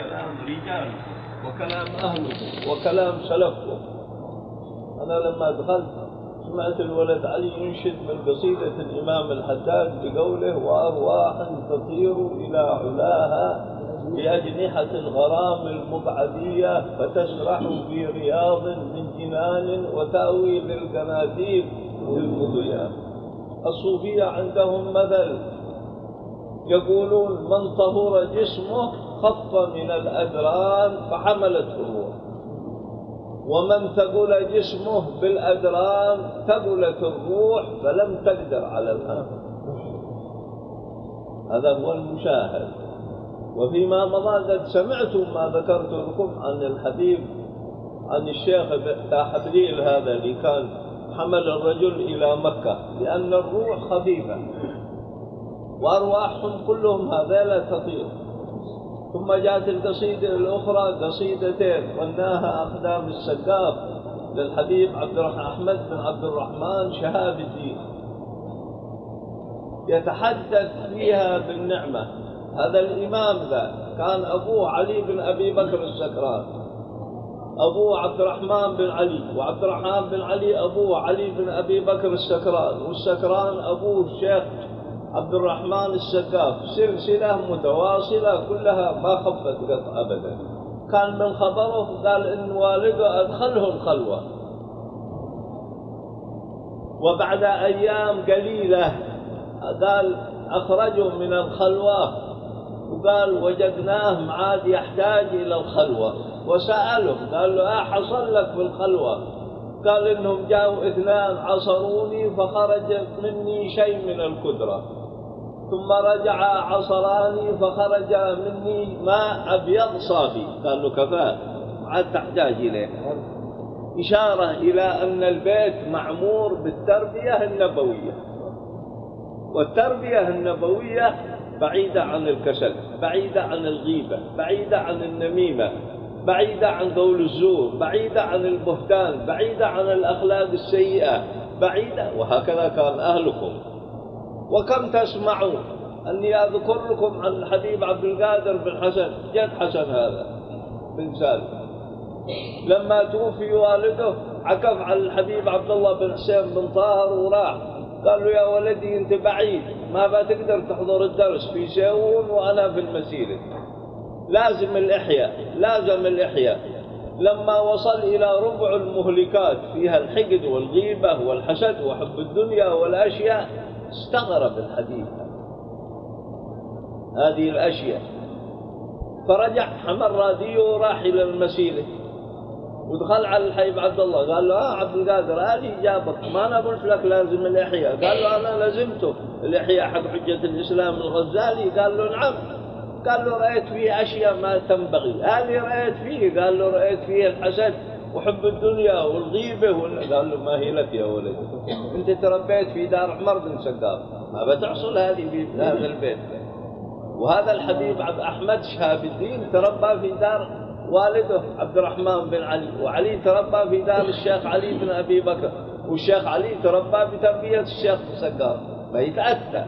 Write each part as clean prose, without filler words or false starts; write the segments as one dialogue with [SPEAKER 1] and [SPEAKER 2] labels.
[SPEAKER 1] كلام رجالكم وكلام أهلكم وكلام سلفكم. أنا لما دخلت سمعت الولد علي ينشد من قصيدة الإمام الحداد بقوله: وأرواح تطير إلى علاها بأجنحة الغرام المبعدية فتسرح في رياض من جنان وتأوي للقناديل للمضياء. الصوفية عندهم مثل يقولون: من طهر جسمه خف من الأدران فحملته الروح، ومن ثقل جسمه بالأدران ثقلت الروح فلم تقدر على الأمر. هذا هو المشاهد. وفيما مضى قد سمعتم ما ذكرت لكم عن الحبيب، عن الشيخ حبليل هذا اللي كان حمل الرجل إلى مكة، لأن الروح خفيفة وأرواحهم كلهم هذا تطير. ثم جاءت القصيدة الأخرى، قصيدتين غناها أقدام السقاف للحبيب أحمد بن عبد الرحمن شهاب الدين، يتحدث فيها بالنعمة. هذا الإمام ذا كان أبوه علي بن أبي بكر السكران، أبوه عبد الرحمن بن علي، وعبد الرحمن بن علي أبوه علي بن أبي بكر السكران، والسكران أبوه الشيخ عبد الرحمن السقاف. سلسلة متواصلة كلها ما خفت قط أبدا. كان من خبره قال إن والده أدخله الخلوة، وبعد أيام قليلة قال أخرجه من الخلوة، وقال وجدناه معاد يحتاج إلى الخلوة، وسأله قال له: حصل لك في الخلوة؟ قال إنهم جاءوا 2 عصروني فخرج مني شيء من الكدرة، ثم رجع عصراني فخرج مني ماء أبيض صافي. قال له: كفاه، عاد تحتاج إليه. إشارة إلى أن البيت معمور بالتربية النبوية، والتربية النبوية بعيدة عن الكسل، بعيدة عن الغيبة، بعيدة عن النميمة، بعيدة عن قول الزور، بعيدة عن البهتان، بعيدة عن الأخلاق السيئة، بعيدة. وهكذا كان أهلكم. وكم تسمعوا أني أذكر لكم عن الحبيب عبد القادر بن حسن، جد حسن هذا بن سالم، لما توفي والده عكف على الحبيب عبد الله بن حسين بن طاهر وراح قال له: يا ولدي أنت بعيد، ما بتقدر تحضر الدرس في سيئون وأنا في المسيرة، لازم الإحياء، لازم الإحياء. لما وصل إلى ربع المهلكات فيها الحقد والغيبة والحسد وحب الدنيا والأشياء، استغرب الحديث هذه الأشياء، فرجع حمل راديو وراح إلى المسيرة، ودخل على الحبيب عبد الله قال له: عبد القادر هذه جابك، ما أنا قلت لك لازم الإحياء؟ قال له: أنا لزمته الإحياء حق حجة الإسلام الغزالي. قال له: نعم. قال له: رأيت فيه أشياء ما تنبغي. هذه رأيت فيه؟ قال له: رأيت فيه الحسد وحب الدنيا والغيبة قال له: ما هي لك يا ولد، أنت تربيت في دار عمر بن سقاف، ما بتحصل هذه في هذا البيت. وهذا الحبيب عبد أحمد شهاب الدين تربى في دار والده عبد الرحمن بن علي، وعلي تربى في دار الشيخ علي بن أبي بكر، والشيخ علي تربى بتربية الشيخ سقاف، ما يتأتى.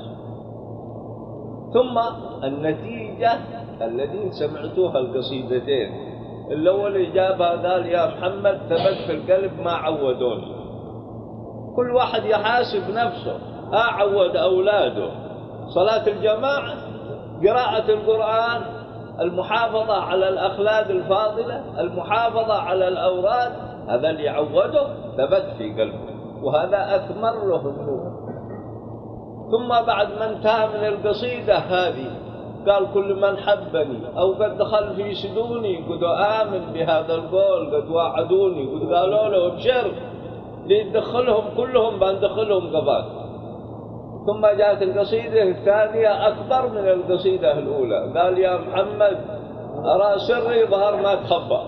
[SPEAKER 1] ثم النتيجة الذين سمعتوها القصيدتين، الأول جابها قال: يا محمد ثبت في القلب ما عودوني. كل واحد يحاسب نفسه، أعود أولاده صلاة الجماعة، قراءة القرآن، المحافظة على الأخلاق الفاضلة، المحافظة على الأوراد، هذا اللي عوده ثبت في قلبه، وهذا أثمر له النور. ثم بعد ما انتهى من القصيدة هذه قال: كل من حبني أو قد دخل في سدوني قد آمن بهذا القول، قد واعدوني، قد قالوا له: ابشر ليدخلهم كلهم بندخلهم قبال. ثم جاءت القصيدة الثانية أكبر من القصيدة الأولى، قال: يا محمد أرى سري ظهر ما تخبى،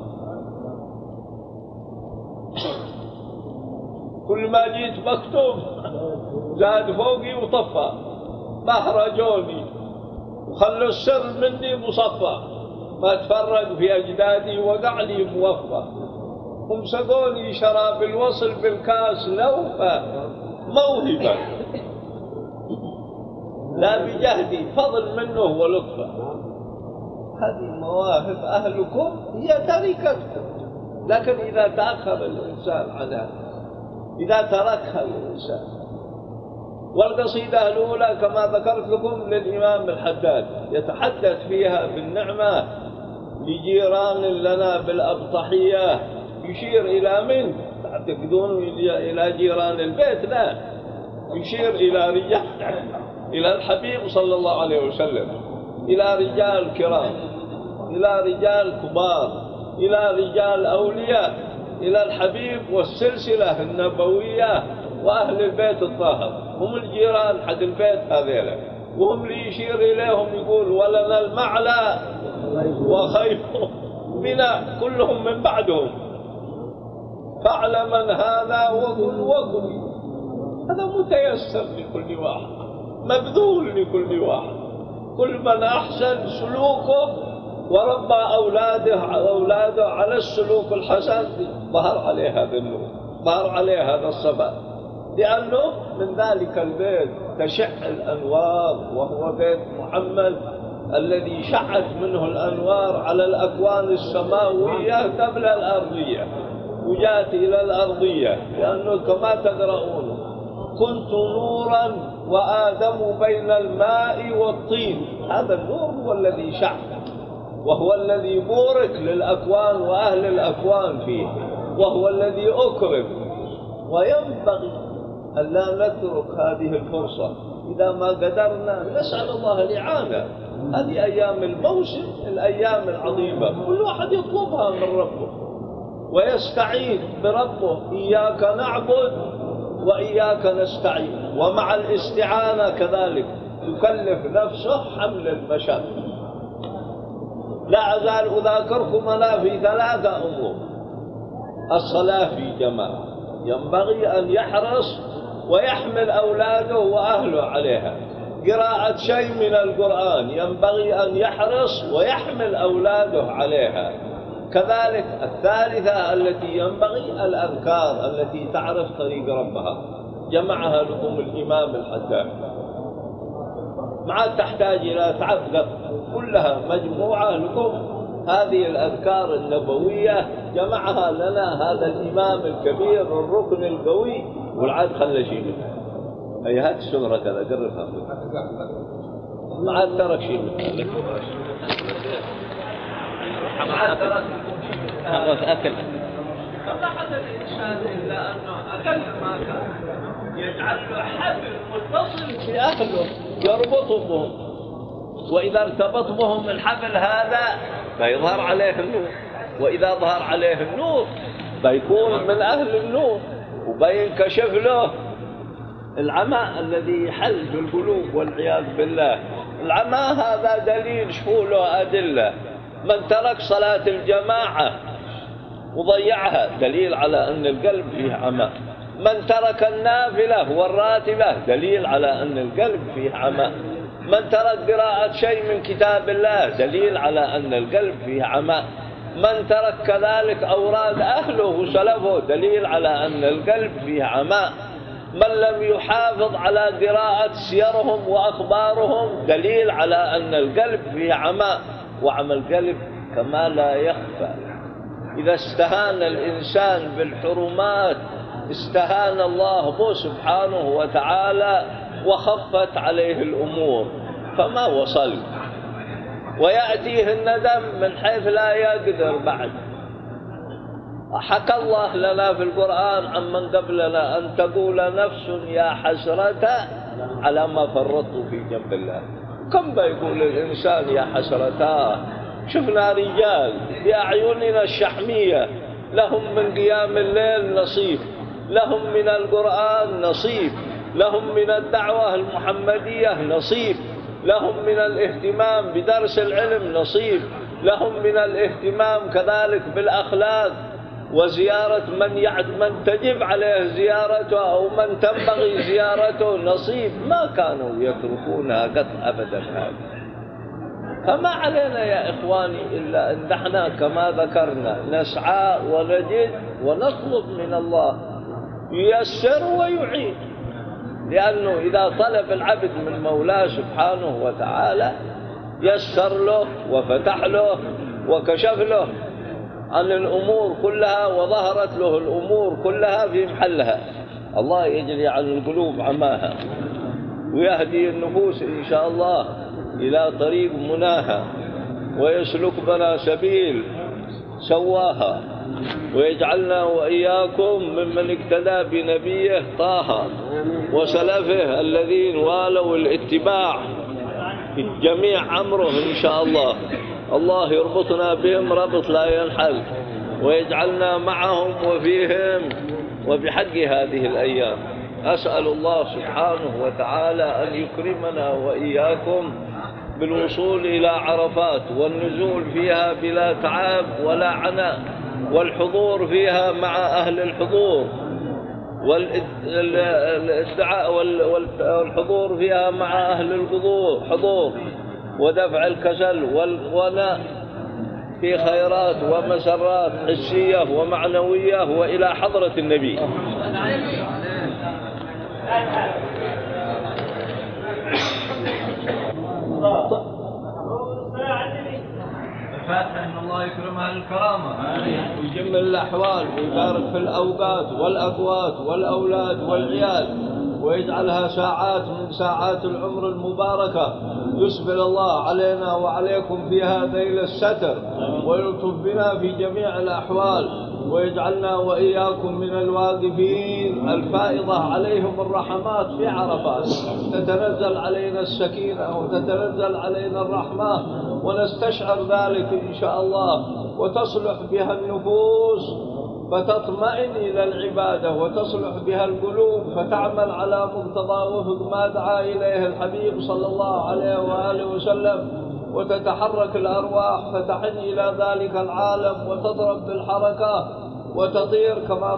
[SPEAKER 1] كل ما جيت مكتوب زاد فوقي وطفى، ما حرجوني وخلوا السر مني مصفى، ما تفرق في أجدادي وقع لي موفى، هم سقوني شراب الوصل بالكاس نوفى موهبة لا بجهدي فضل منه ولطفه. هذه مواهب أهلكم هي تركتكم. لكن إذا تأخر الإنسان عنها، إذا تركها الإنسان. والقصيدة الأولى كما ذكرت لكم للإمام الحداد، يتحدث فيها بالنعمة لجيران لنا بالأبطحية، يشير إلى من؟ تعتقدون إلى جيران البيت؟ لا، يشير إلى رجال، إلى الحبيب صلى الله عليه وسلم، إلى رجال كرام، إلى رجال كبار، إلى رجال أولياء، إلى الحبيب والسلسلة النبوية وأهل البيت الطاهر، هم الجيران حق البيت هذيلا، وهم اللي يشير إليهم يقول ولنا المعلى وخيف بنا كلهم من بعدهم، فاعلم هذا وقل وقل. هذا متيسر لكل واحد، مبذول لكل واحد. كل من أحسن سلوكه وربى أولاده على السلوك الحسن ظهر عليه هذا النور، ظهر عليه هذا الصفاء، لأنه من ذلك البيت تشع الأنوار، وهو بيت محمد الذي شعت منه الأنوار على الأكوان السماوية قبل الأرضية، وجاءت إلى الأرضية، لأنه كما تقرؤون كنت نورا وآدم بين الماء والطين. هذا النور هو الذي شع، وهو الذي بورك للأكوان وأهل الأكوان فيه، وهو الذي أكرم. وينبغي أن لا نترك هذه الفرصة، إذا ما قدرنا نسأل الله الإعانة. هذه أيام الموسم، الأيام العظيمة، كل واحد يطلبها من ربه ويستعين بربه، إياك نعبد وإياك نستعين. ومع الاستعانة كذلك يكلف نفسه حمل المشاق. لا أزال أذاكركم أنا في 3 أمور. الصلاة في جماعة، ينبغي أن يحرص ويحمل أولاده وأهله عليها. قراءة شيء من القرآن ينبغي أن يحرص ويحمل أولاده عليها. كذلك الثالثة التي ينبغي الأذكار التي تعرف طريق ربها، جمعها لكم الإمام الحداد، ما تحتاج إلى تعب، كلها مجموعة لكم. هذه الأذكار النبوية جمعها لنا هذا الإمام الكبير الركن القوي، والعاد خلى شيء منها. أي هات الشغرة كذا قربها، ما عاد ترك شيء منها. ما عاد ترك أكل. فما حدث الإنسان إلا أنه أكل ما كان، يجعل له حبل متصل بأهله يربط بهم، وإذا ارتبط بهم الحبل هذا فيظهر عليه النور، وإذا ظهر عليه النور فيكون من أهل النور، وبينكشف له العمى الذي يحل في القلوب والعياذ بالله. العمى هذا دليل، شوفوا له أدلة. من ترك صلاة الجماعة وضيعها دليل على أن القلب فيه عمى. من ترك النافلة والراتبة دليل على أن القلب فيه عمى. من ترك قراءة شيء من كتاب الله دليل على أن القلب فيه عمى. من ترك كذلك أوراد أهله وسلفه دليل على أن القلب فيه عمى. من لم يحافظ على قراءة سيرهم وأخبارهم دليل على أن القلب فيه عمى. وعمى القلب كما لا يخفى. إذا استهان الإنسان بالحرمات استهان الله به سبحانه وتعالى، وخفت عليه الأمور فما وصل، ويأتيه الندم من حيث لا يقدر بعد. حكى الله لنا في القرآن عمن قبلنا أن تقول نفس يا حسرة على ما فرطت في جنب الله. كم بيقول الإنسان يا حسرتا؟ شفنا رجال بأعيننا الشحمية لهم من قيام الليل نصيب، لهم من القرآن نصيب، لهم من الدعوة المحمدية نصيب، لهم من الاهتمام بدرس العلم نصيب، لهم من الاهتمام كذلك بالأخلاق وزيارة من تجب عليه زيارته أو من تنبغي زيارته نصيب. ما كانوا يتركونها قط أبدا هذا. فما علينا يا إخواني إلا أن نحن كما ذكرنا نسعى ونجد ونطلب من الله ييسر ويعين، لأنه إذا طلب العبد من مولاه سبحانه وتعالى يسر له وفتح له وكشف له عن الأمور كلها، وظهرت له الأمور كلها في محلها. الله يجري عن القلوب عماها، ويهدي النفوس إن شاء الله إلى طريق مناها، ويسلك بنا سبيل سواها، ويجعلنا وإياكم ممن اقتدى بنبيه طه وسلفه الذين والوا الاتباع في جميع أمره إن شاء الله. الله يربطنا بهم ربط لا ينحل، ويجعلنا معهم وفيهم وبحق هذه الأيام. أسأل الله سبحانه وتعالى أن يكرمنا وإياكم بالوصول إلى عرفات والنزول فيها بلا تعب ولا عناء، والحضور فيها مع أهل الحضور، والادعاء والحضور فيها مع أهل الحضور، ودفع الكسل والغنى في خيرات ومسرات حسية ومعنوية وإلى حضرة النبي. الفاتحة إن الله يكرمها الكرامة ويجمل الأحوال ويبارك في الأوقات والأقوات والأولاد والعيال، ويجعلها ساعات من ساعات العمر المباركة يسبل الله علينا وعليكم فيها ذيل الستر، ويلطف بنا في جميع الأحوال، ويجعلنا وإياكم من الواقفين الفائضة عليهم الرحمات في عرفات، تتنزل علينا السكينة وتتنزل علينا الرحمة، ونستشعر ذلك إن شاء الله، وتصلح بها النفوس فتطمئن إلى العبادة، وتصلح بها القلوب فتعمل على مقتضى وفق ما دعا إليه الحبيب صلى الله عليه وآله وسلم، وتتحرك الأرواح فتحن إلى ذلك العالم وتضرب بالحركة وتطير كما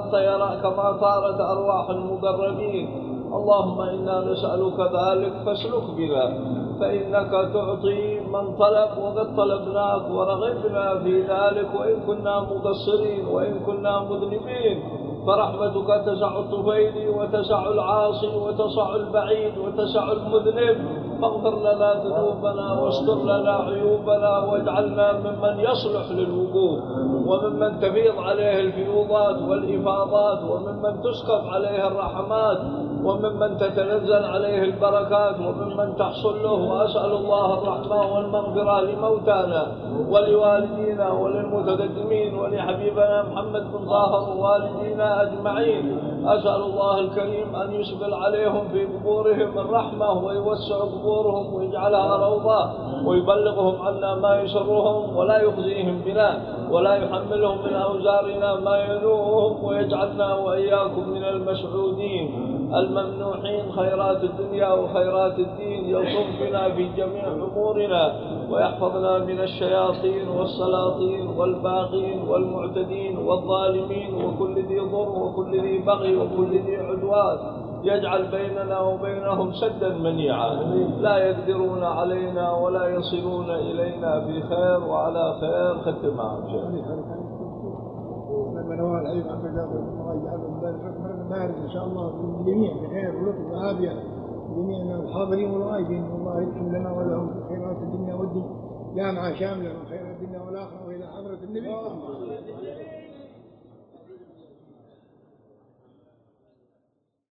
[SPEAKER 1] طارت أرواح المقربين. اللهم إنا نسألك ذلك فاسلك بنا، فإنك تعطي من طلب، وقد طلبناك ورغبنا في ذلك، وإن كنا مقصرين وإن كنا مذنبين، فرحمتك تسع الطفيل وتسع العاصي وتسع البعيد وتسع المذنب، فاغفر لنا ذنوبنا واستر لنا عيوبنا، واجعلنا ممن يصلح للوقوف، وممن تفيض عليه الفيوضات والإفاضات، وممن تسكب عليه الرحمات، وممن تتنزل عليه البركات، وممن تحصل له. وأسأل الله الرحمة والمغفرة لموتانا ولوالدينا وللمتقدمين ولحبيبنا محمد بن طاهر ووالدينا أجمعين. أسأل الله الكريم أن يسبل عليهم في قبورهم الرحمة، ويوسع قبورهم ويجعلها روضة، ويبلغهم عنا ما يسرهم ولا يخزيهم بنا، ولا يحملهم من أوزارنا ما ينوهم، ويجعلنا وإياكم من المسعودين الممنوحين خيرات الدنيا وخيرات الدين. يلطف بنا في جميع أمورنا، ويحفظنا من الشياطين والسلاطين والباغين والمعتدين والظالمين وكل ذي ضر وكل ذي بغي وكل ذي عدوان. يجعل بيننا وبينهم سدا منيعا لا يقدرون علينا ولا يصلون إلينا في خير وعلى خير. ختم معهم
[SPEAKER 2] بارك إن شاء الله للجميع بخير ولطف وعافية، جميعنا الحاضرين والغائبين، والله يكتب لنا ولهم خيرات الدنيا والدين، جامعة شاملة من خيرات الدنيا والآخرة وإلى حضرة النبي.